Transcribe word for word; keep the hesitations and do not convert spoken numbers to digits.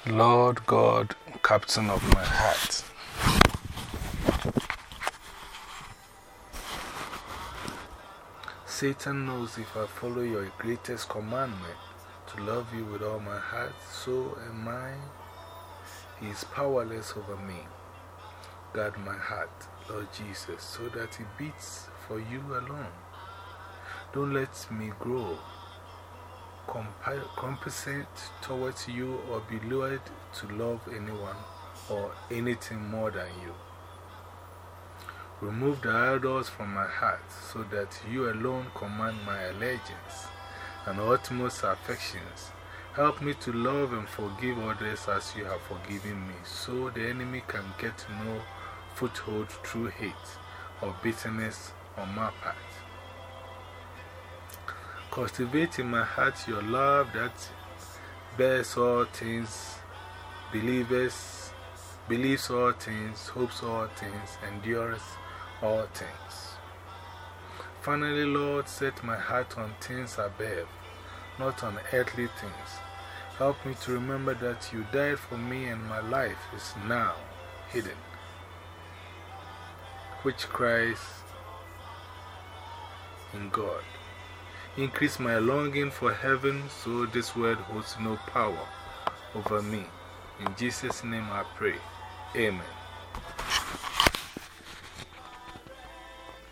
Lord God, captain of my heart. Satan knows if I follow your greatest commandment, to love you with all my heart, soul, and mind, he is powerless over me. Guard my heart, Lord Jesus, so that it beats for you alone. Don't let me grow compensate towards you or be lured to love anyone or anything more than you. Remove the idols from my heart so that you alone command my allegiance and utmost affections. Help me to love and forgive others as you have forgiven me, so the enemy can get no foothold through hate or bitterness on my part. Cultivate in my heart your love that bears all things, believes, believes all things, hopes all things, endures all things. Finally, Lord, set my heart on things above, not on earthly things. Help me to remember that you died for me and my life is now hidden, which cries in God. Increase my longing for heaven so this world holds no power over me. In Jesus' name I pray. Amen.